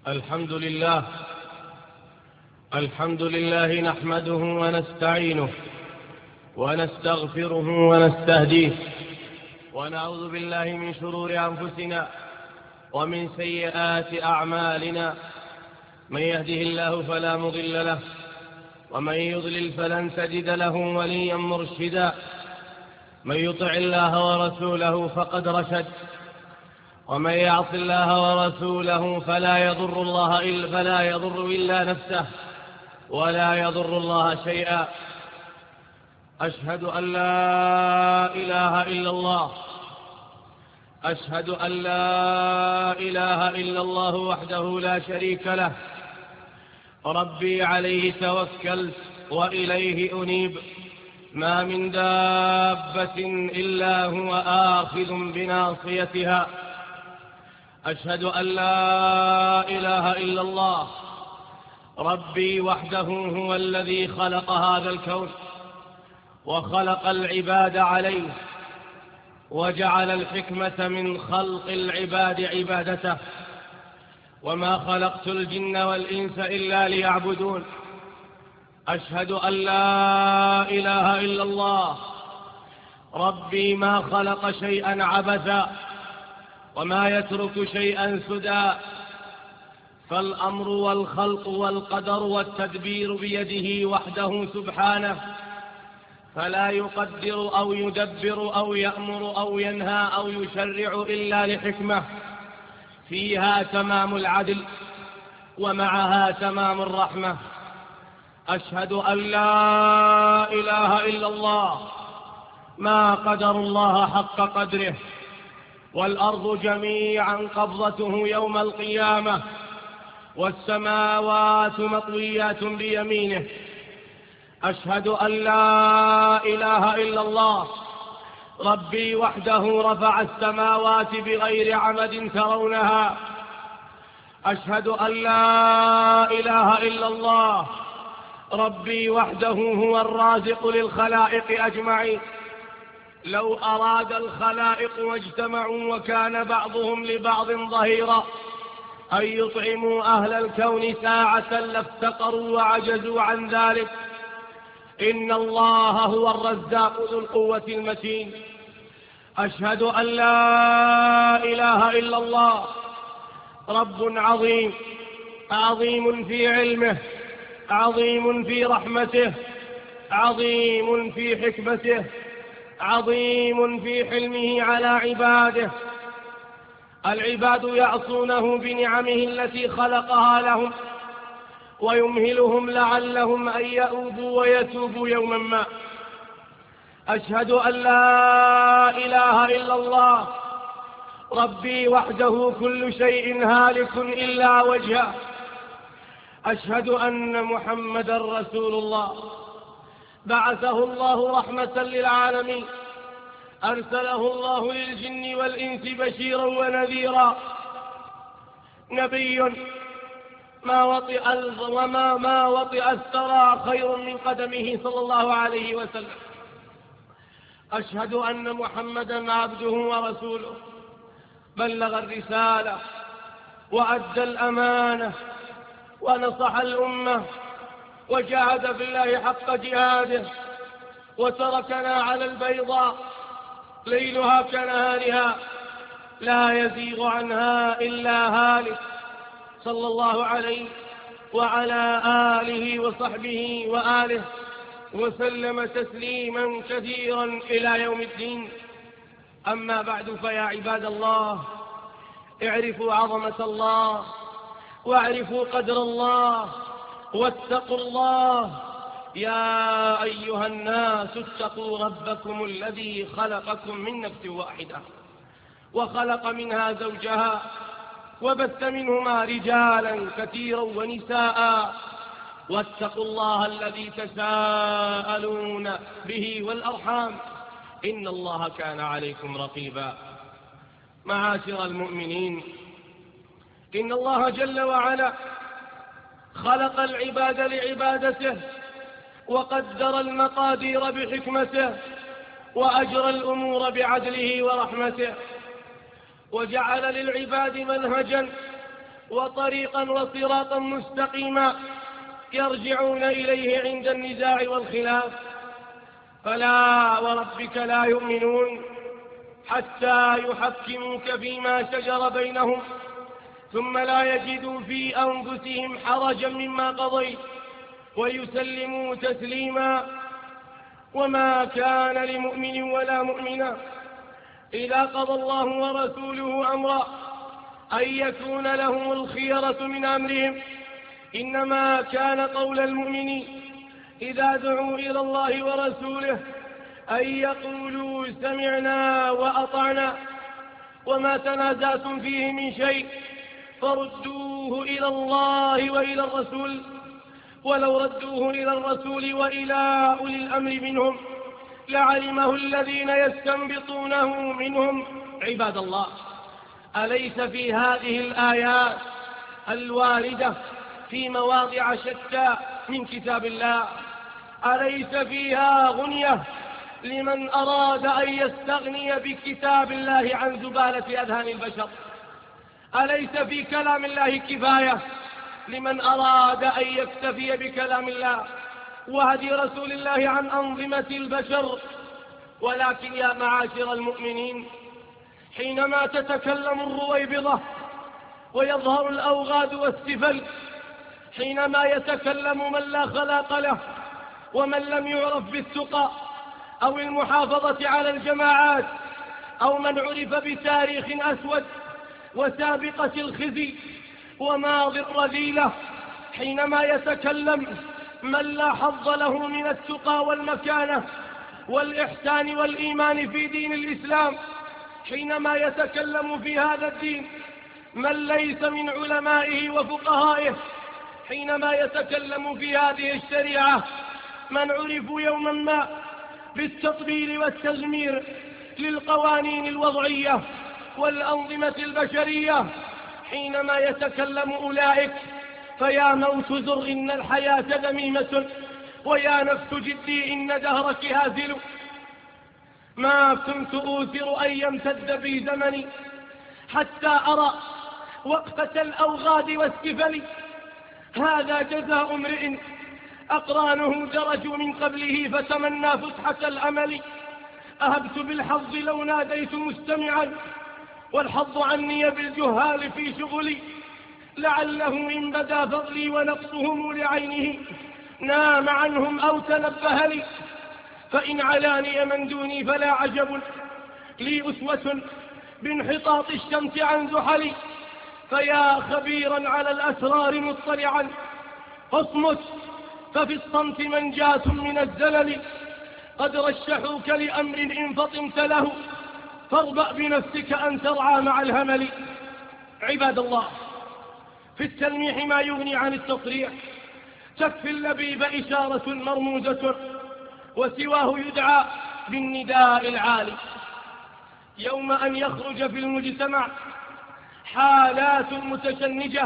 الحمد لله نحمده ونستعينه ونستغفره ونستهديه، ونعوذ بالله من شرور أنفسنا ومن سيئات أعمالنا. من يهده الله فلا مضل له، ومن يضلل فلن تجد له وليا مرشدا. من يطع الله ورسوله فقد رشد، ومن يعص الله ورسوله فلا يضر إلا نفسه ولا يضر الله شيئا. أشهد أن لا إله إلا الله وحده لا شريك له. ربي عليه توكلت وإليه أنيب. ما من دابة إلا هو آخذ بناصيتها. أشهد أن لا إله إلا الله. ربي وحده هو الذي خلق هذا الكون وخلق العباد عليه، وجعل الحكمة من خلق العباد عبادته. وما خلقت الجن والإنس إلا ليعبدون. أشهد أن لا إله إلا الله. ربي ما خلق شيئا عبثا وما يترك شيئا سدى، فالأمر والخلق والقدر والتدبير بيده وحده سبحانه، فلا يقدر أو يدبر أو يأمر أو ينهى أو يشرع إلا لحكمة فيها تمام العدل ومعها تمام الرحمة. أشهد أن لا إله إلا الله. ما قدر الله حق قدره، والأرض جميعا قبضته يوم القيامة، والسماوات مطويات بيمينه. أشهد أن لا إله إلا الله. ربي وحده رفع السماوات بغير عمد ترونها. أشهد أن لا إله إلا الله. ربي وحده هو الرازق للخلائق أجمعين. لو أراد الخلائق واجتمعوا وكان بعضهم لبعض ظهيرا أن يطعموا أهل الكون ساعة لافتقروا وعجزوا عن ذلك. إن الله هو الرزاق ذو القوة المتين. أشهد أن لا إله إلا الله. رب عظيم، عظيم في علمه، عظيم في رحمته، عظيم في حكمته، عظيم في حلمه على عباده. العباد يعصونه بنعمه التي خلقها لهم ويمهلهم لعلهم أن يؤوبوا ويتوبوا يوما ما. أشهد أن لا إله إلا الله. ربي وحده كل شيء هالك إلا وجهه. أشهد أن محمدا رسول الله. بعثه الله رحمة للعالمين. أرسله الله للجن والإنس بشيرا ونذيرا. نبي ما وطئ الثرى خير من قدمه صلى الله عليه وسلم. أشهد أن محمدا عبده ورسوله. بلغ الرسالة وأدى الأمانة ونصح الأمة وجاهد في الله حق جهاده، وتركنا على البيضاء ليلها كنهارها لا يزيغ عنها إلا هالك، صلى الله عليه وعلى آله وصحبه وآله وسلم تسليما كثيرا إلى يوم الدين. أما بعد، فيا عباد الله، اعرفوا عظمة الله واعرفوا قدر الله واتقوا الله. يا أيها الناس اتقوا ربكم الذي خلقكم من نفس واحدة وخلق منها زوجها وبث منهما رجالا كثيرا ونساء. واتقوا الله الذي تساءلون به والأرحام، إن الله كان عليكم رقيبا. معاشر المؤمنين، إن الله جل وعلا خلق العباد لعبادته، وقدر المقادير بحكمته، وأجرى الأمور بعدله ورحمته، وجعل للعباد منهجا وطريقا وصراطا مستقيما يرجعون إليه عند النزاع والخلاف. فلا وربك لا يؤمنون حتى يحكموك فيما شجر بينهم ثم لا يجدوا في أنفسهم حرجا مما قضيت ويسلموا تسليما. وما كان لمؤمن ولا مؤمنة إذا قضى الله ورسوله أمرا أن يكون لهم الخيرة من أمرهم، إنما كان قول المؤمنين إذا دعوا إلى الله ورسوله أن يقولوا سمعنا وأطعنا، وما تنازعتم فيه من شيء فردوه إلى الله وإلى الرسول، ولو ردوه إلى الرسول وإلى أولي الأمر منهم لعلمه الذين يستنبطونه منهم. عباد الله، أليس في هذه الآيات الواردة في مواضع شتى من كتاب الله أليس فيها غنية لمن أراد أن يستغني بكتاب الله عن زبالة أذهان البشر؟ أليس في كلام الله كفاية لمن أراد أن يكتفي بكلام الله وهدي رسول الله عن أنظمة البشر؟ ولكن يا معاشر المؤمنين، حينما تتكلم الرويبضة ويظهر الأوغاد والسفل، حينما يتكلم من لا خلاق له ومن لم يعرف بالتقى أو المحافظة على الجماعات أو من عرف بتاريخ أسود وسابقة الخزي وماضي الرذيلة، حينما يتكلم من لا حظ له من التقى والمكانة والإحسان والإيمان في دين الإسلام، حينما يتكلم في هذا الدين من ليس من علمائه وفقهائه، حينما يتكلم في هذه الشريعة من عرفوا يوما ما بالتطبيل والتزمير للقوانين الوضعية والأنظمة البشرية، حينما يتكلم أولئك فيا موت زر إن الحياة ذميمة ويا نفس جدي إن دهرك هازل، ما كنت أوثر أن يمتد بي زمني حتى أرى وقفة الأوغاد والسفل، هذا جزاء امرئ أقرانه درجوا من قبله فتمنى فسحة الأمل، أهبت بالحظ لو ناديت مستمعا والحظ عني بالجهال في شغلي، لعله إن بدا فضلي ونقصهم لعينه نام عنهم أو تنبه لي، فإن علاني من دوني فلا عجب لي أسوة بانحطاط الشمس عن زحلي، فيا خبيرا على الأسرار مطلعا اصمت ففي الصمت منجاة من الزلل، قد رشحوك لأمر إن فطنت له فاربأ بنفسك أن ترعى مع الهمل. عباد الله، في التلميح ما يغني عن التصريح، تكفي اللبيب إشارة مرموزة وسواه يدعى بالنداء العالي. يوم أن يخرج في المجتمع حالات متشنجة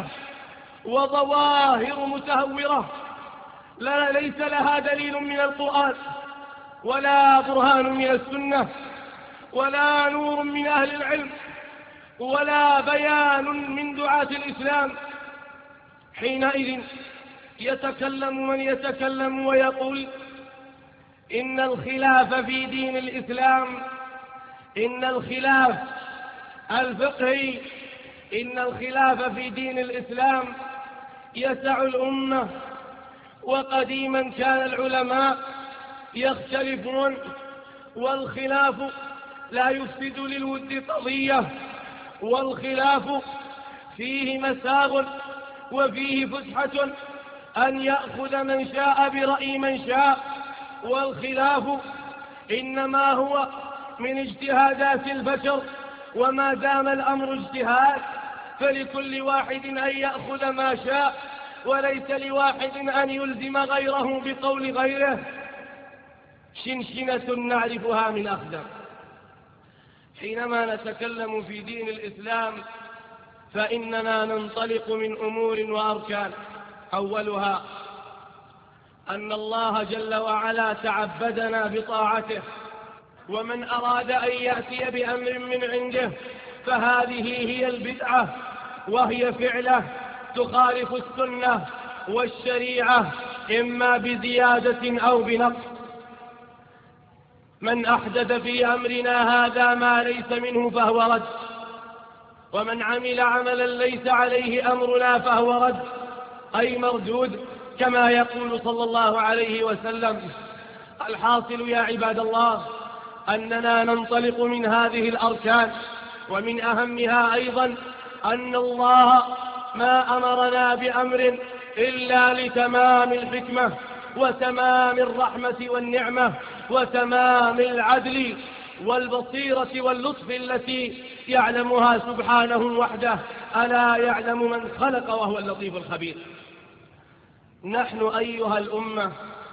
وظواهر متهورة ليس لها دليل من القرآن ولا برهان من السنة ولا نور من أهل العلم ولا بيان من دعاة الإسلام، حينئذ يتكلم من يتكلم ويقول إن الخلاف في دين الإسلام، إن الخلاف الفقهي، إن الخلاف في دين الإسلام يسع الأمة، وقديما كان العلماء يختلفون، والخلاف لا يفسد للود قضية، والخلاف فيه مساغ وفيه فسحة أن يأخذ من شاء برأي من شاء، والخلاف إنما هو من اجتهادات البشر، وما دام الأمر اجتهاد فلكل واحد أن يأخذ ما شاء، وليس لواحد أن يلزم غيره بقول غيره. شنشنة نعرفها من أخدم. حينما نتكلم في دين الإسلام فإننا ننطلق من أمور وأركان، أولها أن الله جل وعلا تعبدنا بطاعته، ومن أراد أن يأتي بأمر من عنده فهذه هي البدعة وهي فعله، تخالف السنة والشريعة إما بزيادة أو بنقص. من أحدث في أمرنا هذا ما ليس منه فهو رد، ومن عمل عملا ليس عليه أمرنا فهو رد، أي مردود، كما يقول صلى الله عليه وسلم. الحاصل يا عباد الله أننا ننطلق من هذه الأركان، ومن أهمها أيضا أن الله ما أمرنا بأمر إلا لتمام الحكمة وتمام الرحمة والنعمة وتمام العدل والبصيرة واللطف التي يعلمها سبحانه وحده. ألا يعلم من خلق وهو اللطيف الخبير. نحن أيها الأمة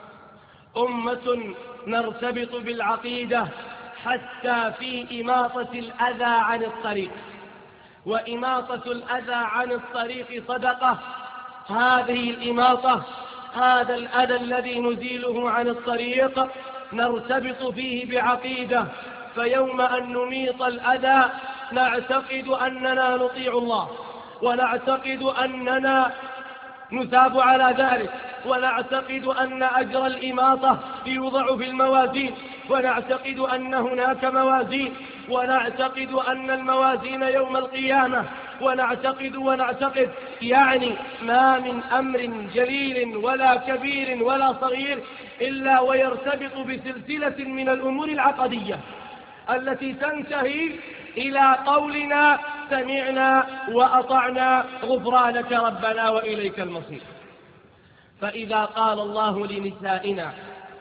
أمة نرتبط بالعقيدة حتى في إماطة الأذى عن الطريق، وإماطة الأذى عن الطريق صدقة. هذه الإماطة، هذا الأذى الذي نزيله عن الطريق نرتبط فيه بعقيدة، فيوم أن نميط الأذى نعتقد أننا نطيع الله، ونعتقد أننا نثاب على ذلك، ونعتقد أن أجر الإماطة يوضع في الموازين، ونعتقد أن هناك موازين، ونعتقد أن الموازين يوم القيامة، ونعتقد يعني ما من أمر جليل ولا كبير ولا صغير إلا ويرتبط بسلسلة من الأمور العقدية التي تنتهي إلى قولنا سمعنا وأطعنا غفرانك ربنا وإليك المصير. فإذا قال الله لنسائنا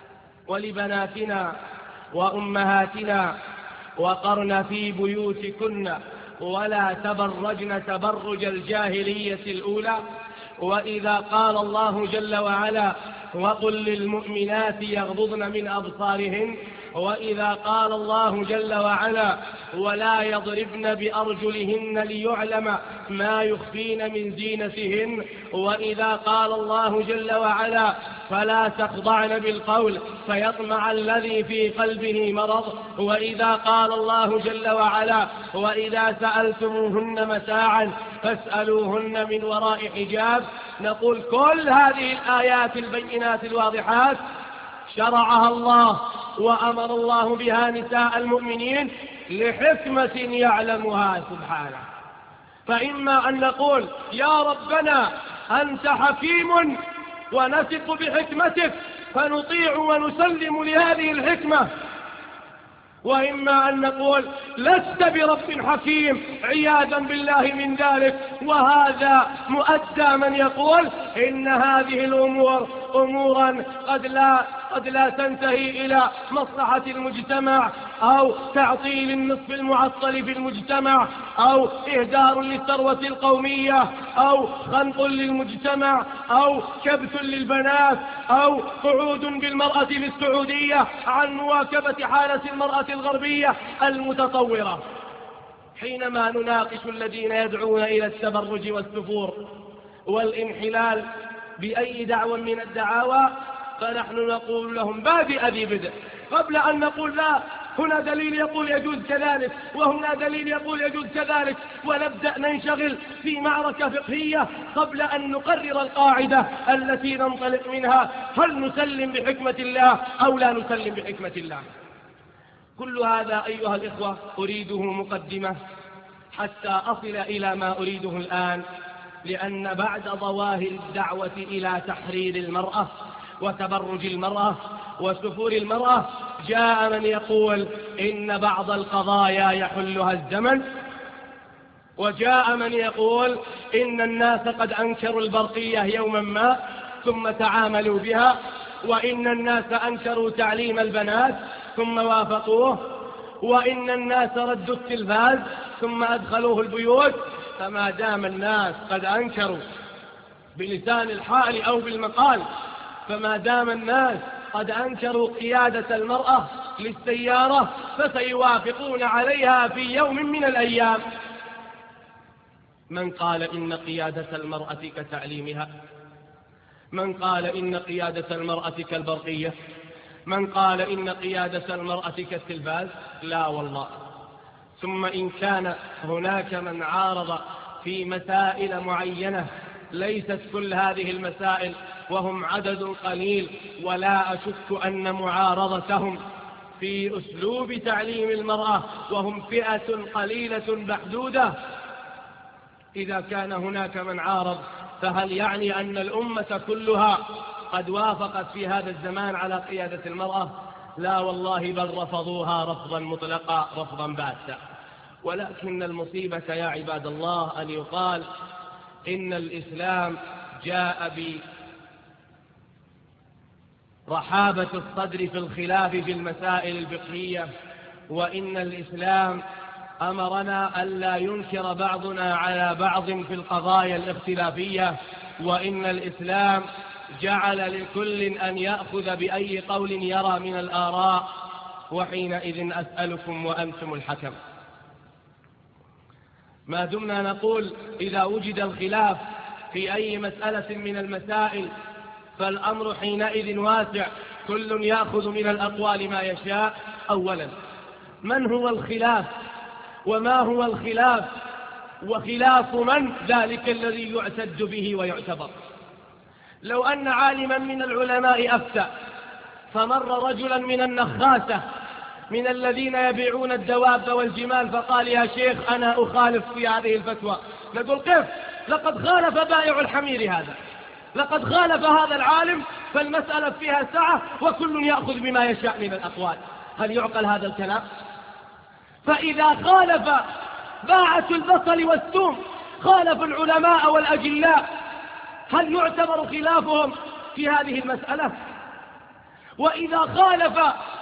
ولبناتنا وأمهاتنا وقرن في بيوتكن ولا تبرجن تبرج الجاهلية الأولى، وإذا قال الله جل وعلا وقل للمؤمنات يغضضن من أبصارهن، وإذا قال الله جل وعلا ولا يضربن بأرجلهن ليعلم ما يخفين من زينتهن، وإذا قال الله جل وعلا فلا تخضعن بالقول فيطمع الذي في قلبه مرض، وإذا قال الله جل وعلا وإذا سألتموهن متاعا فاسألوهن من وراء حجاب، نقول كل هذه الآيات البينات الواضحات شرعها الله وأمر الله بها نساء المؤمنين لحكمة يعلمها سبحانه. فإما أن نقول يا ربنا أنت حكيم ونثق بحكمتك فنطيع ونسلم لهذه الحكمة، وإما أن نقول لست برب حكيم عياذا بالله من ذلك. وهذا مؤدى من يقول إن هذه الأمور أمورا قد لا تنتهي إلى مصلحة المجتمع، أو تعطيل النصف المعطل في المجتمع، أو إهدار للثروة القومية، أو خنق للمجتمع، أو كبت للبنات، أو قعود بالمرأة في السعودية عن مواكبة حالة المرأة الغربية المتطورة. حينما نناقش الذين يدعون إلى التبرج والسفور والانحلال بأي دعوة من الدعاوى فنحن نقول لهم بادئ ذي بدء، قبل أن نقول لا هنا دليل يقول يجوز كذلك وهنا دليل يقول يجوز كذلك، ونبدأ ننشغل في معركة فقهية قبل أن نقرر القاعدة التي ننطلق منها، هل نسلم بحكمة الله أو لا نسلم بحكمة الله. كل هذا أيها الإخوة أريده مقدمة حتى أصل إلى ما أريده الآن، لأن بعد ظواهر الدعوة إلى تحرير المرأة وتبرج المرأة وسفور المرأة جاء من يقول إن بعض القضايا يحلها الزمن، وجاء من يقول إن الناس قد أنكروا البرقية يوما ما ثم تعاملوا بها، وإن الناس أنكروا تعليم البنات ثم وافقوه، وإن الناس ردوا التلفاز ثم أدخلوه البيوت. فما دام الناس قد أنكروا بلسان الحال أو بالمقال، فما دام الناس قد أنكروا قيادة المرأة للسيارة فسيوافقون عليها في يوم من الأيام. من قال إن قيادة المرأة كتعليمها؟ من قال إن قيادة المرأة كالبرقية؟ من قال إن قيادة المرأة كالتلفاز؟ لا والله. ثم إن كان هناك من عارض في مسائل معينة ليست كل هذه المسائل، وهم عدد قليل، ولا أشك أن معارضتهم في أسلوب تعليم المرأة وهم فئة قليلة محدودة. إذا كان هناك من عارض فهل يعني أن الأمة كلها قد وافقت في هذا الزمان على قيادة المرأة؟ لا والله، بل رفضوها رفضا مطلقا، رفضا باتا. ولكن المصيبة يا عباد الله أن يقال إن الإسلام جاء برحابة الصدر في الخلاف في المسائل الفقهية، وإن الإسلام أمرنا ألا ينكر بعضنا على بعض في القضايا الاختلافية، وإن الإسلام جعل لكل أن يأخذ بأي قول يرى من الآراء، وحينئذ أسألكم وأنتم الحكم. ما دمنا نقول إذا وجد الخلاف في أي مسألة من المسائل فالأمر حينئذ واسع، كل يأخذ من الأقوال ما يشاء. أولا، من هو الخلاف وما هو الخلاف وخلاف من؟ ذلك الذي يعتد به ويعتبر. لو أن عالما من العلماء أفتى فمر رجلا من النخاسة من الذين يبيعون الدواب والجمال فقال يا شيخ أنا أخالف في هذه الفتوى، نقول كيف؟ لقد خالف بائع الحمير هذا، لقد خالف هذا العالم، فالمسألة فيها سعة وكل يأخذ بما يشاء من الأقوال. هل يعقل هذا الكلام؟ فإذا خالف باعة البصل والثوم، خالف العلماء والأجلاء، هل يعتبر خلافهم في هذه المسألة؟ وإذا خالف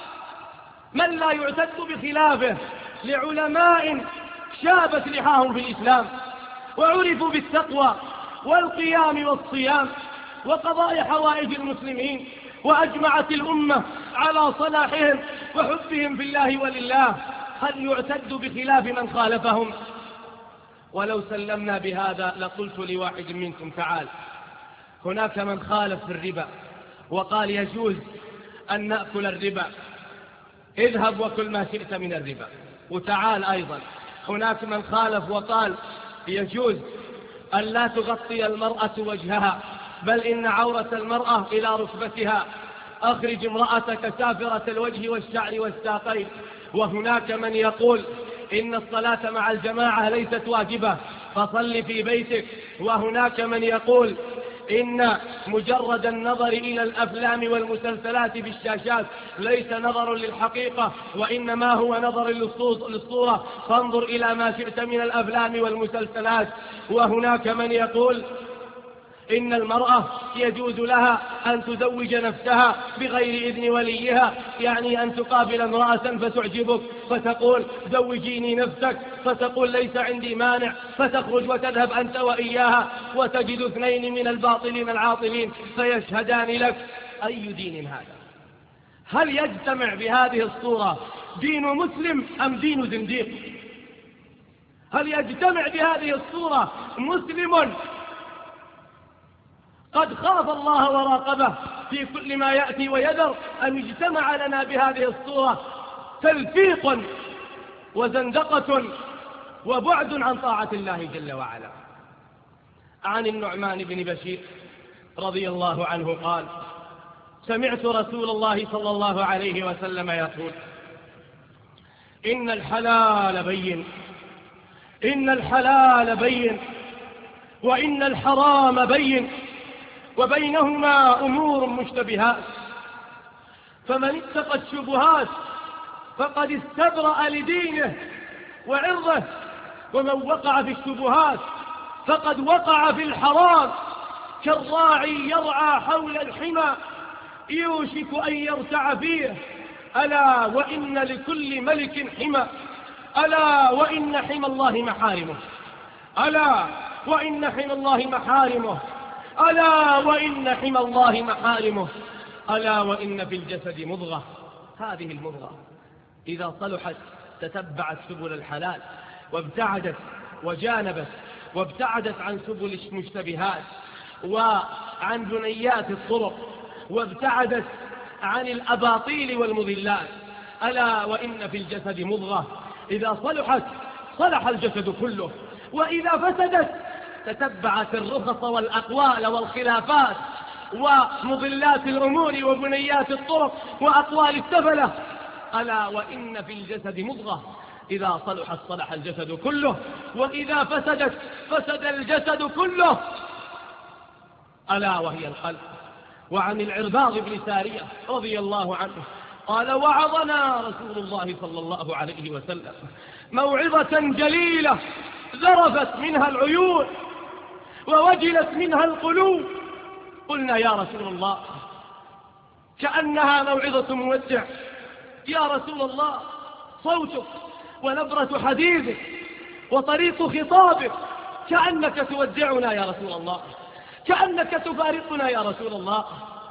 من لا يعتد بخلافه لعلماء شابت لحاهم في الإسلام وعرفوا بالتقوى والقيام والصيام وقضاء حوائج المسلمين، وأجمعت الأمة على صلاحهم وحبهم في الله ولله، هل يعتد بخلاف من خالفهم؟ ولو سلمنا بهذا لقلت لواحد منكم تعال، هناك من خالف في الربا وقال يجوز أن نأكل الربا، اذهب وكل ما شئت من الربا. وتعال أيضا هناك من خالف وقال يجوز أن لا تغطي المرأة وجهها، بل إن عورة المرأة إلى ركبتها، أخرج امرأتك سافرة الوجه والشعر والساقين. وهناك من يقول إن الصلاة مع الجماعة ليست واجبة فصل في بيتك. وهناك من يقول إن مجرد النظر إلى الأفلام والمسلسلات بالشاشات ليس نظر للحقيقة، وإنما هو نظر للصورة، فانظر إلى ما شئت من الأفلام والمسلسلات. وهناك من يقول إن المرأة يجوز لها أن تزوج نفسها بغير إذن وليها، يعني أن تقابل امرأة فتعجبك فتقول زوجيني نفسك، فتقول ليس عندي مانع، فتخرج وتذهب أنت وإياها وتجد اثنين من الباطلين العاطلين فيشهدان لك. أي دين هذا؟ هل يجتمع بهذه الصورة دين مسلم أم دين زنديق؟ هل يجتمع بهذه الصورة مسلم قد خاف الله وراقبه في كل ما يأتي ويذر، أم اجتمع لنا بهذه الصورة تلفيق وزندقة وبعد عن طاعة الله جل وعلا؟ عن النعمان بن بشير رضي الله عنه قال سمعت رسول الله صلى الله عليه وسلم يقول إن الحلال بين، إن الحلال بين، وإن الحرام بين، وبينهما أمور مشتبهات، فمن اتقى الشبهات فقد استبرأ لدينه وعرضه، ومن وقع في الشبهات فقد وقع في الحرام، كالراعي يرعى حول الحمى يوشك أن يرتع فيه، ألا وإن لكل ملك حمى، ألا وإن حمى الله محارمه، ألا وإن حمى الله محارمه، ألا وإن حمى الله محارمه، ألا وإن في الجسد مضغة. هذه المضغة إذا صلحت تتبعت سبل الحلال وابتعدت وجانبت وابتعدت عن سبل المشتبهات وعن بنيات الطرق وابتعدت عن الأباطيل والمضلات. ألا وإن في الجسد مضغة إذا صلحت صلح الجسد كله، وإذا فسدت تتبعت الرخص والأقوال والخلافات ومضلات الأمور وبنيات الطرق وأقوال السفلة. ألا وإن في الجسد مضغة إذا صلحت صلح الجسد كله، وإذا فسدت فسد الجسد كله، ألا وهي القلب. وعن العرباض بن سارية رضي الله عنه قال: وعظنا رسول الله صلى الله عليه وسلم موعظة جليلة ذرفت منها العيون ووجلت منها القلوب. قلنا: يا رسول الله، كأنها موعظة مودع. يا رسول الله، صوتك ونبرة حديثك وطريق خطابك كأنك تودعنا يا رسول الله، كأنك تفارقنا يا رسول الله.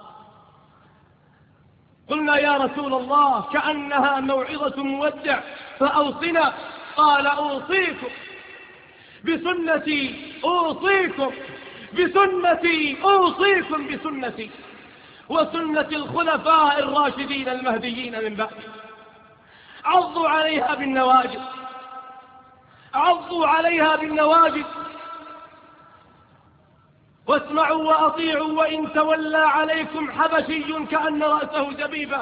قلنا: يا رسول الله، كأنها موعظة مودع فأوصنا. قال: أوصيكم بسنتي، أوصيكم بسنتي، أوصيكم بسنتي وسنة الخلفاء الراشدين المهديين من بعد. عضوا عليها بالنواجذ، عضوا عليها بالنواجذ، واسمعوا وأطيعوا. وإن تولى عليكم حبشي كأن رأسه زبيبة،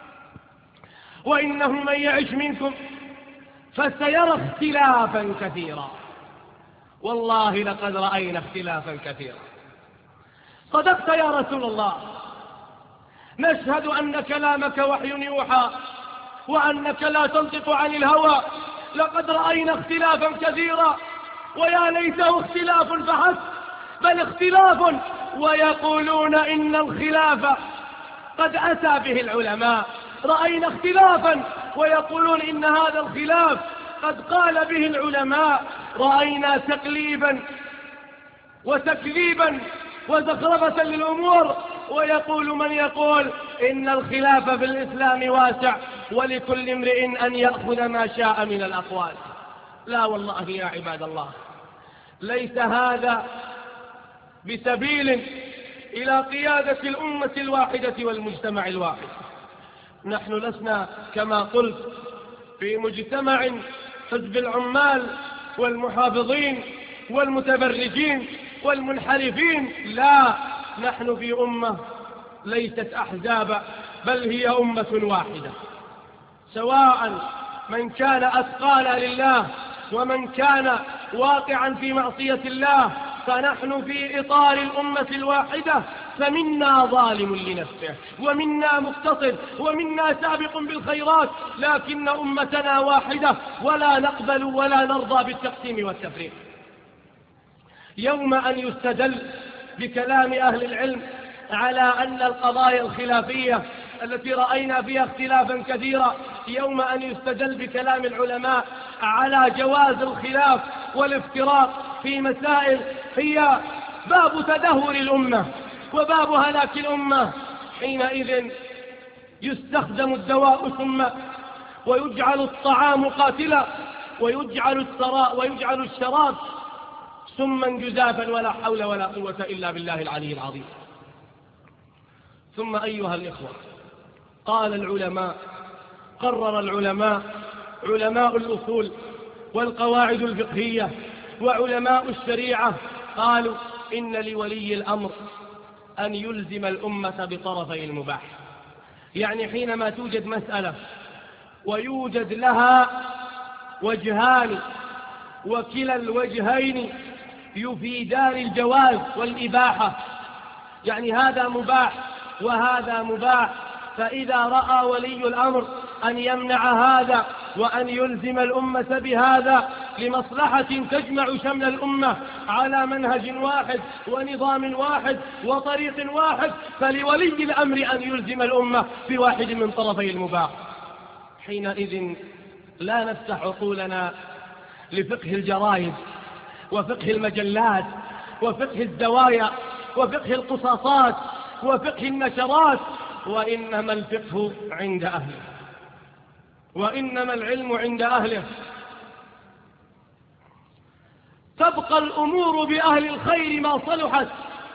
وإنه من يعش منكم فسيرى اختلافا كثيرا. والله لقد رأينا اختلافا كثيرا. صدقت يا رسول الله، نشهد أن كلامك وحي يوحى وأنك لا تنطق عن الهوى. لقد رأينا اختلافا كثيرا، ويا ليته اختلاف فحسب، بل اختلاف. ويقولون إن الخلاف قد أتى به العلماء. رأينا اختلافا ويقولون إن هذا الخلاف قد قال به العلماء. رأينا تقليبا وتكذيبا وزخرفة للأمور، ويقول من يقول إن الخلاف في الإسلام واسع ولكل امرئ أن يأخذ ما شاء من الأقوال. لا والله يا عباد الله، ليس هذا بسبيل إلى قيادة الأمة الواحدة والمجتمع الواحد. نحن لسنا كما قلت في مجتمع حزب العمال والمحافظين والمتبرجين والمنحرفين، لا، نحن في أمة ليست أحزابا، بل هي أمة واحدة، سواء من كان أثقال لله ومن كان واقعا في معصية الله. فنحن في إطار الأمة الواحدة، فمنا ظالم لنفسه ومنا مقتصد ومنا سابق بالخيرات، لكن أمتنا واحدة، ولا نقبل ولا نرضى بالتقسيم والتفريق. يوم أن يستدل بكلام أهل العلم على أن القضايا الخلافية التي رأينا فيها اختلافا كثيرا، يوم أن يستدل بكلام العلماء على جواز الخلاف والافتراق في مسائل هي باب تدهور الأمة وباب هلاك الأمة، حينئذ يستخدم الدواء ثم ويجعل الطعام قاتلا ويجعل الشراب سما جزافا، ولا حول ولا قوة إلا بالله العلي العظيم. ثم أيها الإخوة، قال العلماء، قرر العلماء، علماء الأصول والقواعد الفقهية وعلماء الشريعة، قالوا إن لولي الأمر أن يلزم الأمة بطرفي المباح. يعني حينما توجد مسألة ويوجد لها وجهان وكلا الوجهين يفيدان الجواز والإباحة، يعني هذا مباح وهذا مباح، فإذا رأى ولي الأمر أن يمنع هذا وأن يلزم الأمة بهذا لمصلحة تجمع شمل الأمة على منهج واحد ونظام واحد وطريق واحد، فلولي الأمر أن يلزم الأمة بواحد من طرفي المباح. حينئذ لا نفتح عقولنا لفقه الجرائد وفقه المجلات وفقه الزوايا وفقه القصاصات وفقه النشرات، وإنما الفقه عند أهله، وإنما العلم عند أهله. تبقى الأمور بأهل الخير ما صلحت،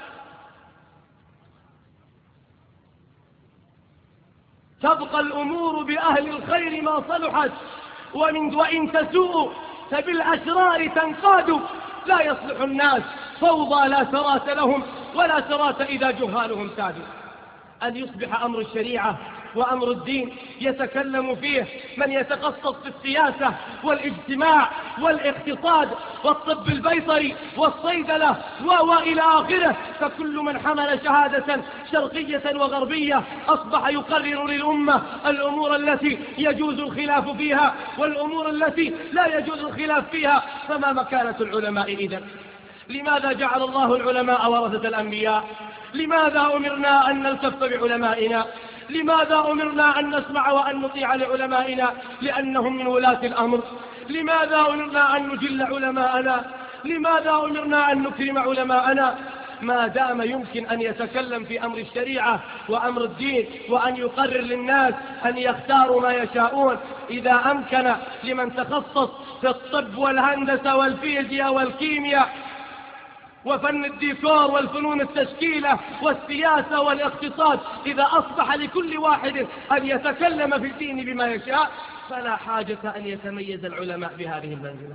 تبقى الأمور بأهل الخير ما صلحت، وإن تسوء فبالأشرار تنقاد، لا يصلح الناس فوضى لا سرات لهم ولا سرات إذا جهالهم سادوا. أن يصبح أمر الشريعة وأمر الدين يتكلم فيه من يتخصص في السياسة والاجتماع والاقتصاد والطب البيطري والصيدلة وإلى آخره، فكل من حمل شهادة شرقية وغربية أصبح يقرر للأمة الأمور التي يجوز الخلاف فيها والأمور التي لا يجوز الخلاف فيها. فما مكانة العلماء إذن؟ لماذا جعل الله العلماء ورثة الأنبياء؟ لماذا أمرنا أن نلتف بعلمائنا؟ لماذا أمرنا أن نسمع وأن نطيع لعلمائنا؟ لأنهم من ولاة الأمر. لماذا أمرنا أن نجل علماءنا؟ لماذا أمرنا أن نكرم علماءنا؟ ما دام يمكن أن يتكلم في أمر الشريعة وأمر الدين وأن يقرر للناس أن يختاروا ما يشاءون، إذا أمكن لمن تخصص في الطب والهندسة والفيزياء والكيمياء وفن الديكور والفنون التشكيلة والسياسة والاقتصاد، إذا أصبح لكل واحد أن يتكلم في الدين بما يشاء، فلا حاجة أن يتميز العلماء بهذه المنزلة.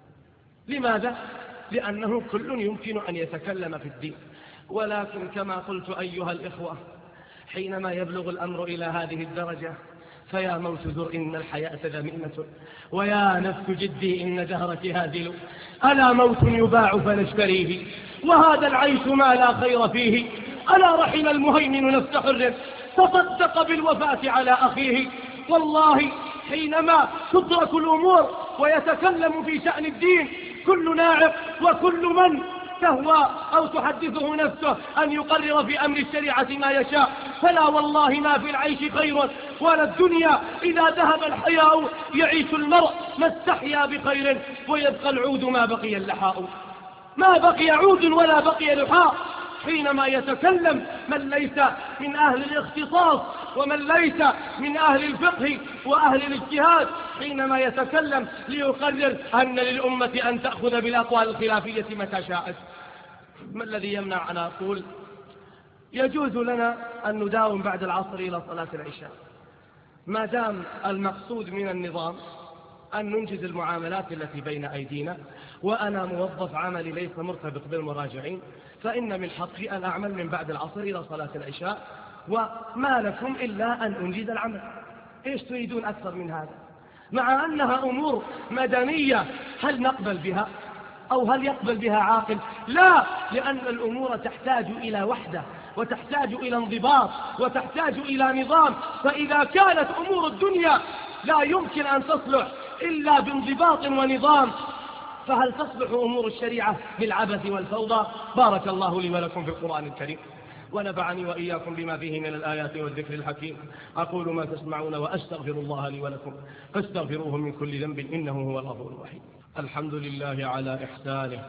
لماذا؟ لأنه كل يمكن أن يتكلم في الدين. ولكن كما قلت أيها الإخوة، حينما يبلغ الأمر إلى هذه الدرجة فيا موت ذر إن الحياة ذميمة، ويا نفس جدي إن دهرك هازل، ألا موت يباع فنشتريه، وهذا العيش ما لا خير فيه، ألا رحم المهيمن نفس حر تصدق بالوفاة على أخيه. والله حينما تترك الأمور ويتكلم في شأن الدين كل ناعق وكل من تهوى أو تحدثه نفسه أن يقرر في أمر الشريعة ما يشاء، فلا والله ما في العيش خير ولا الدنيا إذا ذهب الحياء يعيش المرء ما استحيا بخير ويبقى العود ما بقي اللحاء. ما بقي عود ولا بقي لحاء حينما يتكلم من ليس من أهل الاختصاص ومن ليس من أهل الفقه وأهل الاجتهاد، حينما يتكلم ليقرر أن للأمة أن تأخذ بالأقوال الخلافية متى شاءت. ما الذي يمنع أن أقول يجوز لنا أن نداوم بعد العصر إلى صلاة العشاء، ما دام المقصود من النظام أن ننجز المعاملات التي بين أيدينا، وأنا موظف عملي ليس مرتبط بالمراجعين، فإن من حقي أن أعمل من بعد العصر إلى صلاة العشاء، وما لكم إلا أن أنجز العمل. إيش تريدون أكثر من هذا؟ مع أنها أمور مدنية، هل نقبل بها أو هل يقبل بها عاقل؟ لا، لأن الأمور تحتاج إلى وحدة وتحتاج إلى انضباط وتحتاج إلى نظام. فإذا كانت أمور الدنيا لا يمكن أن تصلح إلا بانضباط ونظام، فهل تصلح أمور الشريعة بالعبث والفوضى؟ بارك الله لي ولكم في القرآن الكريم، ونفعني وإياكم بما فيه من الآيات والذكر الحكيم. أقول ما تسمعون وأستغفر الله لي ولكم فاستغفروه من كل ذنب إنه هو الغفور الرحيم. الحمد لله على إحسانه،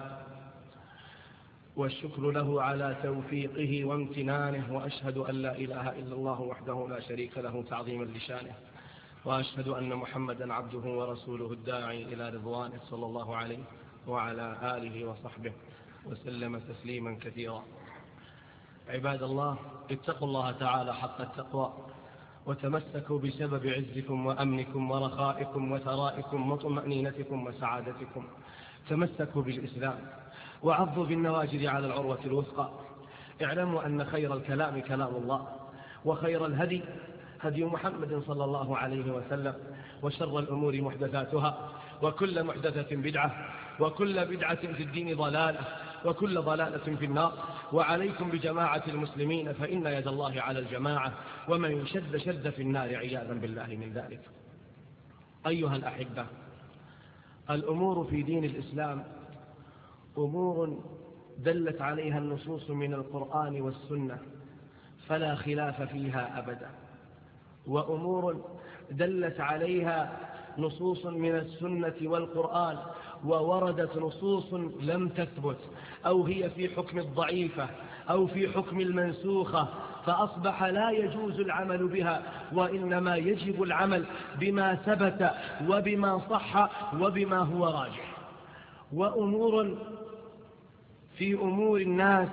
والشكر له على توفيقه وامتنانه، وأشهد أن لا إله إلا الله وحده لا شريك له تعظيما لشانه، وأشهد أن محمدا عبده ورسوله الداعي إلى رضوانه صلى الله عليه وعلى آله وصحبه وسلم تسليما كثيرا. عباد الله، اتقوا الله تعالى حق التقوى، وتمسكوا بسبب عزكم وأمنكم ورخائكم وثرائكم وطمأنينتكم وسعادتكم. تمسكوا بالإسلام وعضوا بالنواجذ على العروة الوثقى. اعلموا أن خير الكلام كلام الله، وخير الهدي هدي محمد صلى الله عليه وسلم، وشر الأمور محدثاتها، وكل محدثة بدعة، وكل بدعة في الدين ضلالة، وكل ضلالة في النار. وعليكم بجماعة المسلمين، فإن يد الله على الجماعة، ومن شد شد في النار عياذا بالله من ذلك. أيها الأحبة، الأمور في دين الإسلام أمور دلت عليها النصوص من القرآن والسنة فلا خلاف فيها أبدا، وأمور دلت عليها نصوص من السنة والقرآن ووردت نصوص لم تثبت، أو هي في حكم الضعيفة أو في حكم المنسوخة، فأصبح لا يجوز العمل بها، وإنما يجب العمل بما ثبت وبما صح وبما هو راجح. وأمور في أمور الناس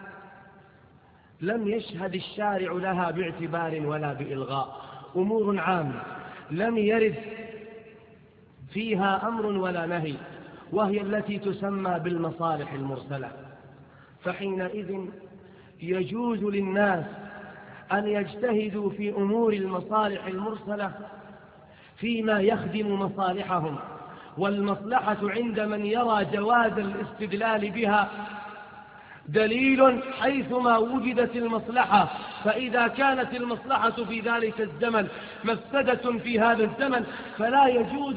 لم يشهد الشارع لها باعتبار ولا بإلغاء، أمور عامة لم يرد فيها أمر ولا نهي، وهي التي تسمى بالمصالح المرسلة. فحينئذ يجوز للناس أن يجتهدوا في أمور المصالح المرسلة فيما يخدم مصالحهم، والمصلحة عند من يرى جواز الاستدلال بها دليل حيثما وجدت المصلحة. فإذا كانت المصلحة في ذلك الزمن مفسدة في هذا الزمن فلا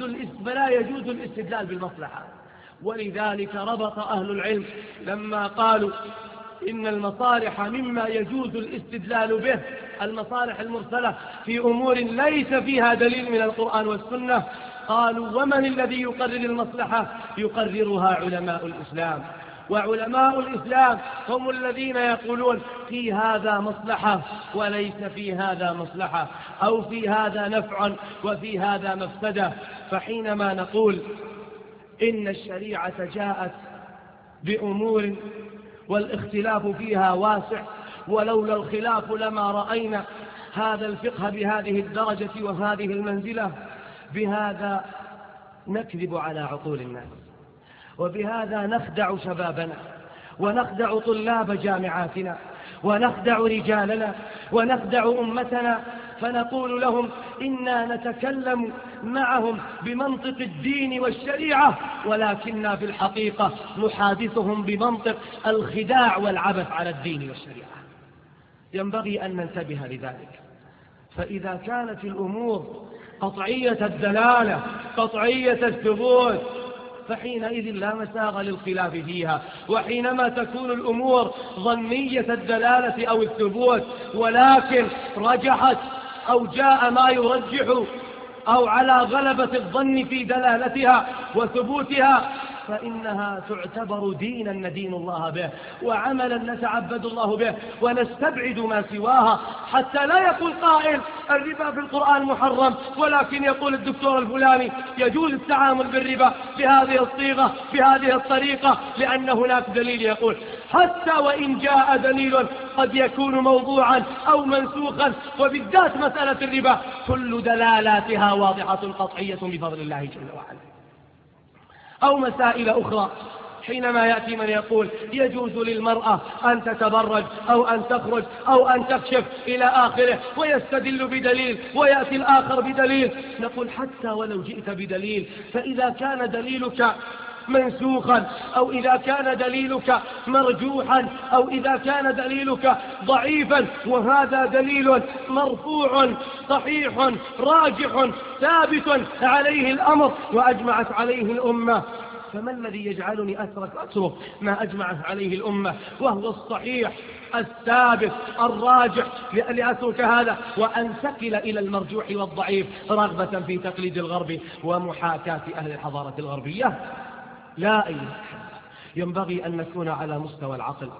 يجوز الاستدلال بالمصلحة. ولذلك ربط أهل العلم لما قالوا إن المصالح مما يجوز الاستدلال به المصالح المرسلة في أمور ليس فيها دليل من القرآن والسنة، قالوا ومن الذي يقرر المصلحة؟ يقررها علماء الإسلام. وعلماء الإسلام هم الذين يقولون في هذا مصلحة وليس في هذا مصلحة، أو في هذا نفع وفي هذا مفسدة. فحينما نقول إن الشريعة جاءت بأمور والاختلاف فيها واسع، ولولا الخلاف لما رأينا هذا الفقه بهذه الدرجة وهذه المنزلة، بهذا نكذب على عقول الناس، وبهذا نخدع شبابنا ونخدع طلاب جامعاتنا ونخدع رجالنا ونخدع أمتنا، فنقول لهم إنا نتكلم معهم بمنطق الدين والشريعة، ولكننا في الحقيقة نحادثهم بمنطق الخداع والعبث على الدين والشريعة. ينبغي أن ننتبه لذلك. فإذا كانت الأمور قطعية الدلالة قطعية الثبوت فحينئذ لا مساغ للخلاف فيها. وحينما تكون الأمور ظنية الدلالة أو الثبوت ولكن رجحت أو جاء ما يرجح أو على غلبة الظن في دلالتها وثبوتها، فإنها تعتبر دينا ندين الله به وعملا نتعبد الله به ونستبعد ما سواها، حتى لا يقول قائل الربا في القرآن محرم، ولكن يقول الدكتور الفلاني يجوز التعامل بالربا بهذه الصيغة بهذه الطريقة لأن هناك دليل يقول. حتى وإن جاء دليل قد يكون موضوعا أو منسوخا، وبالذات مسألة الربا كل دلالاتها واضحة قطعية بفضل الله جل وعلا. أو مسائل أخرى حينما يأتي من يقول يجوز للمرأة أن تتبرج أو أن تخرج أو أن تكشف إلى آخره ويستدل بدليل ويأتي الآخر بدليل، نقول حتى ولو جئت بدليل فإذا كان دليلك منسوخا أو إذا كان دليلك مرجوحا أو إذا كان دليلك ضعيفا وهذا دليل مرفوع صحيح راجح ثابت عليه الأمر وأجمعت عليه الأمة، فما الذي يجعلني أترك ما أجمعت عليه الأمة وهو الصحيح الثابت الراجح لأترك هذا وأنتقل إلى المرجوح والضعيف رغبة في تقليد الغرب ومحاكاة أهل الحضارة الغربية؟ لا أيها الأحبة، ينبغي أن نكون على مستوى العقل.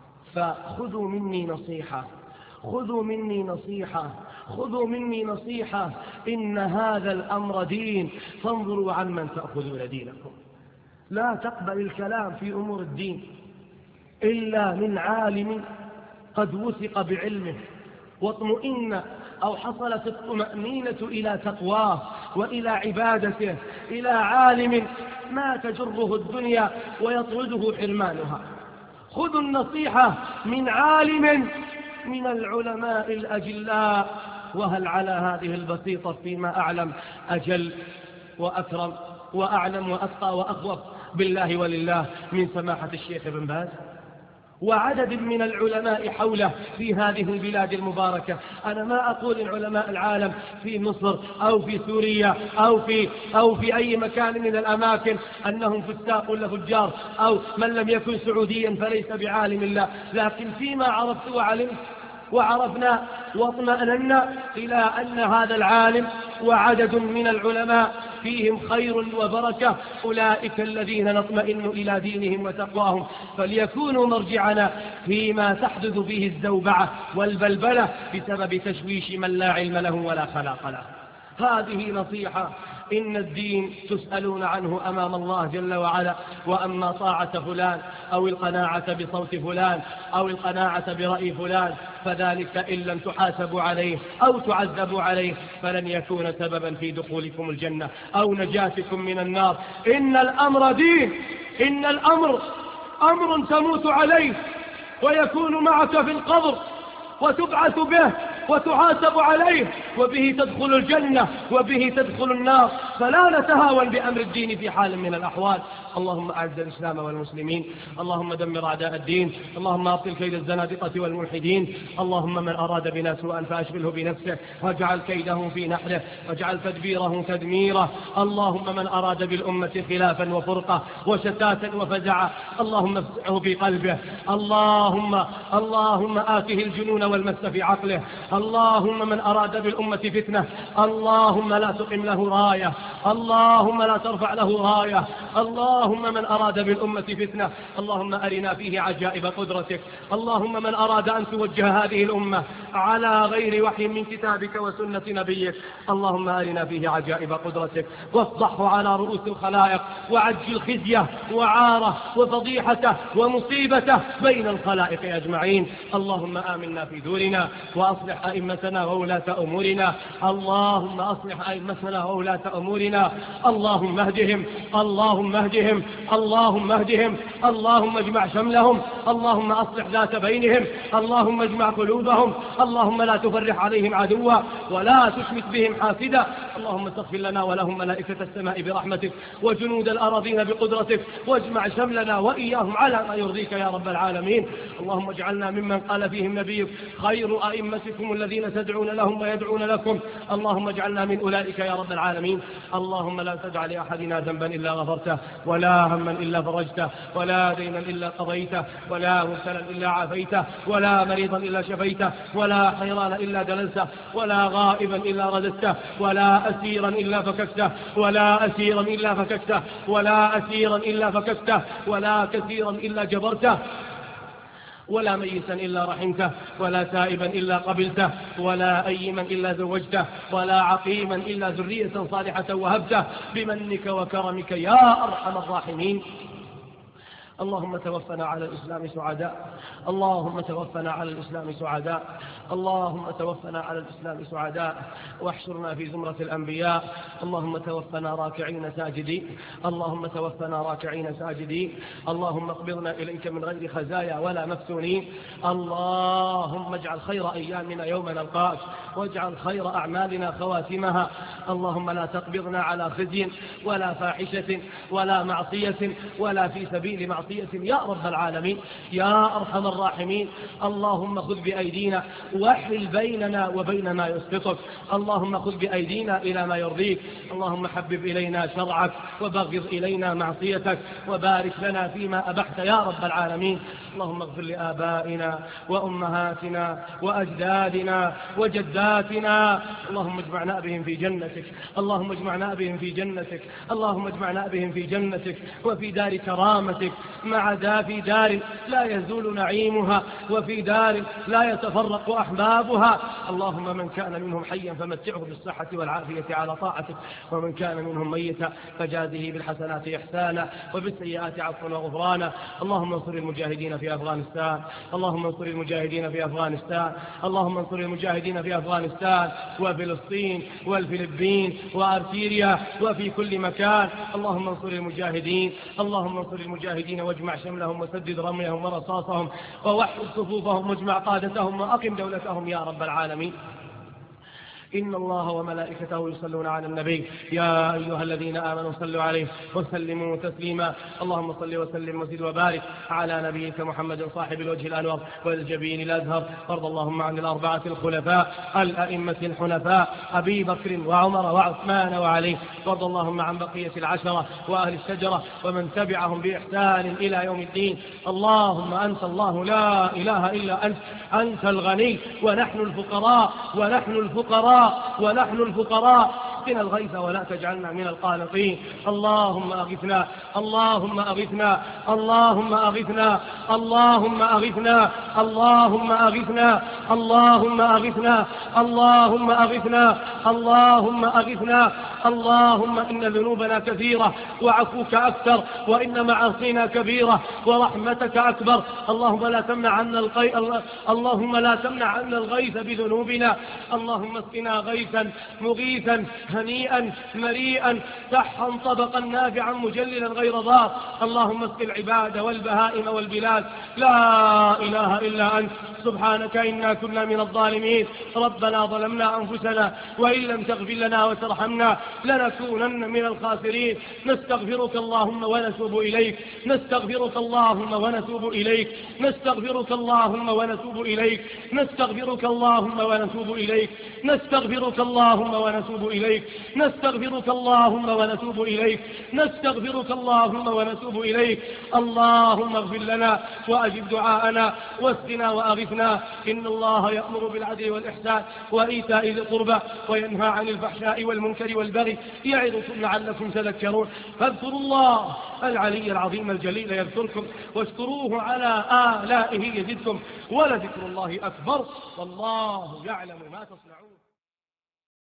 فخذوا مني نصيحة، خذوا مني نصيحة، خذوا مني نصيحة، إن هذا الأمر دين، فانظروا عمن تأخذون دينكم. لا تقبل الكلام في أمور الدين إلا من عالم قد وثق بعلمه واطمئن أو حصلت الطمأنينة إلى تقواه وإلى عبادته، إلى عالم ما تجره الدنيا ويطرده حرمانها. خذوا النصيحة من عالم من العلماء الأجلاء، وهل على هذه البسيطة فيما أعلم أجل وأكرم وأعلم وأتقى وأخوف بالله ولله من سماحة الشيخ ابن باز وعدد من العلماء حوله في هذه البلاد المباركة. أنا ما أقول إن علماء العالم في مصر أو في سوريا أو في أي مكان من الأماكن أنهم فساق ولا فجار، أو من لم يكن سعوديا فليس بعالم الله، لكن فيما عرفت وعلمت وعرفنا واطمأننا إلى أن هذا العالم وعدد من العلماء فيهم خير وبركة، أولئك الذين نطمئن إلى دينهم وتقواهم، فليكونوا مرجعنا فيما تحدث فيه الزوبعة والبلبلة بسبب تشويش من لا علم له ولا خلاق له. هذه نصيحة إن الدين تسألون عنه أمام الله جل وعلا. وأما طاعة فلان أو القناعة بصوت فلان أو القناعة برأي فلان فذلك إن لم تحاسبوا عليه أو تعذبوا عليه فلن يكون سببا في دخولكم الجنة أو نجاتكم من النار. إن الأمر دين، إن الأمر أمر تموت عليه ويكون معك في القبر وتبعث به وتحاسب عليه، وبه تدخل الجنة وبه تدخل النار. فلا نتهاون بأمر الدين في حال من الأحوال. اللهم أعز الإسلام والمسلمين، اللهم دمر أعداء الدين، اللهم أبطل كيد الزنادقة والملحدين. اللهم من أراد بنا سوءا فأشغله بنفسه واجعل كيده في نحره واجعل تدبيره تدميره. اللهم من أراد بالأمة خلافا وفرقة وشتاتا وفزعا اللهم افزعه في قلبه. اللهم آته الجنون والمس في عقله. اللهم من أراد بالأمة فتنة اللهم لا تقم له راية، اللهم لا ترفع له راية. اللهم من أراد بالأمة فتنة اللهم أرنا فيه عجائب قدرتك. اللهم من أراد أن توجه هذه الأمة على غير وحي من كتابك وسنة نبيك اللهم أرنا فيه عجائب قدرتك وافضحه على رؤوس الخلائق وعجل خزيه وعاره وفضيحته ومصيبته بين الخلائق أجمعين. اللهم آمنا في دورنا وأصلح أئمتنا وولاة أمورنا. اللهم أصلح أئمتنا وولاة أمورنا. اللهم اهدهم، اللهم اهدهم، اللهم اهدهم. اللهم اجمع شملهم، اللهم أصلح ذات بينهم، اللهم اجمع قلوبهم. اللهم لا تفرح عليهم عدوا ولا تشمت بهم حاسدا. اللهم استغفر لنا ولهم ملائكة السماء برحمتك وجنود الأراضين بقدرتك واجمع شملنا وإياهم على ما يرضيك يا رب العالمين. اللهم اجعلنا ممن قال فيهم نبيك خير أئمتكم الذين تدعون لهم ويدعون لكم. اللهم اجعلنا من أولئك يا رب العالمين. اللهم لا تدع لأحدنا ذنبا إلا غفرته ولا هما إلا فرجته ولا دينا إلا قضيته ولا مبتلا إلا عافيته ولا مريضا إلا شفيته ولا حيران إلا دللته ولا غائبا إلا رددته ولا أسيرا إلا فككته ولا أسيرا إلا فككته ولا أسيرا إلا فككته ولا كثيرا إلا جبرته ولا ميتا إلا رحمته ولا تائبا إلا قبلته ولا أيما إلا زوجته ولا عقيما إلا ذرية صالحة وهبته بمنك وكرمك يا أرحم الراحمين. اللهم توفنا على الإسلام سعداء، اللهم توفنا على الإسلام سعداء، اللهم توفنا على الإسلام سعداء واحشرنا في زمرة الأنبياء. اللهم توفنا راكعين ساجدين، اللهم توفنا راكعين ساجدين. اللهم اقبضنا إليك من غير خزايا ولا مفتونين. اللهم اجعل خير أيامنا يوم نلقاك واجعل خير أعمالنا خواتمها. اللهم لا تقبضنا على خزي ولا فاحشة ولا معصية ولا في سبيل معصية يا رب العالمين يا أرحم الراحمين. اللهم خذ بأيدينا واحل بيننا وبين ما يسقطك. اللهم خذ بأيدينا إلى ما يرضيك. اللهم حبب إلينا شرعك وبغض إلينا معصيتك وبارك لنا فيما أبحت يا رب العالمين. اللهم اغفر لآبائنا وأمهاتنا وأجدادنا وجداتنا. اللهم اجمعنا بهم في جنتك، اللهم اجمعنا بهم في جنتك، اللهم اجمعنا بهم في جنتك وفي دار كرامتك في دار لا يزول نعيمها وفي دار لا يتفرق أحبابها. اللهم من كان منهم حيا فمتعه بالصحة والعافية على طاعتك، ومن كان منهم ميتا فجازه بالحسنات إحسانا وبالسيئات عفوا وغفرانا. اللهم انصر المجاهدين في أفغانستان، اللهم انصر المجاهدين في أفغانستان، اللهم انصر المجاهدين في أفغانستان وفلسطين والفلبين وأرتيريا وفي كل مكان. اللهم انصر المجاهدين، اللهم انصر المجاهدين واجمع شملهم وسدد رميهم ورصاصهم ووحد صفوفهم واجمع قادتهم وأقم دولتهم يا رب العالمين. إن الله وملائكته يصلون على النبي يا أيها الذين آمنوا صلوا عليه وسلموا تسليما. اللهم صل وسلم وزد وبارك على نبيك محمد صاحب الوجه الأنور والجبين الأزهر. وارض اللهم عن الأربعة الخلفاء الأئمة الحنفاء أبي بكر وعمر وعثمان وعلي. وارض اللهم عن بقية العشرة وأهل الشجرة ومن تبعهم بإحسان إلى يوم الدين. اللهم أنت الله لا إله إلا أنت، أنت الغني ونحن الفقراء ونحن الفقراء ونحن الفقراء. اسقنا الغيث ولا تجعلنا من القانطين. اللهم أغثنا، اللهم أغثنا، اللهم أغثنا، اللهم أغثنا، اللهم أغثنا، اللهم أغثنا، اللهم أغثنا، اللهم أغثنا. اللهم إن ذنوبنا كثيرة وعفوك أكثر، وإن معاصينا كبيرة ورحمتك أكبر. اللهم لا تمنع عنا الغيث بذنوبنا. اللهم اسقنا غيثا مغيثا هنيئا مريئا سحا طبقا نافعا مجللا غير ضار. اللهم اسق العباد والبهائم والبلاد. لا إله إلا أنت سبحانك إنا كنا من الظالمين. ربنا ظلمنا أنفسنا وإن لم تغفر لنا وترحمنا لنكونن من الخاسرين. نستغفرك اللهم ونتوب إليك، نستغفرك اللهم ونتوب إليك، نستغفرك اللهم ونتوب إليك، نستغفرك اللهم ونتوب إليك، نستغفرك اللهم ونتوب إليك، نستغفرك اللهم ونتوب إليك، نستغفرك اللهم ونتوب إليك. اللهم اغفر لنا وأجب دعاءنا واسقنا وأغثنا. إن الله يأمر بالعدل والإحسان وإيتاء ذي القربى وينهى عن الفحشاء والمنكر والبغي يعظكم لعلكم تذكرون. فاذكروا الله العلي العظيم الجليل يذكركم، واشكروه على آلائه يزدكم، ولذكر الله أكبر والله يعلم ما تصنعون.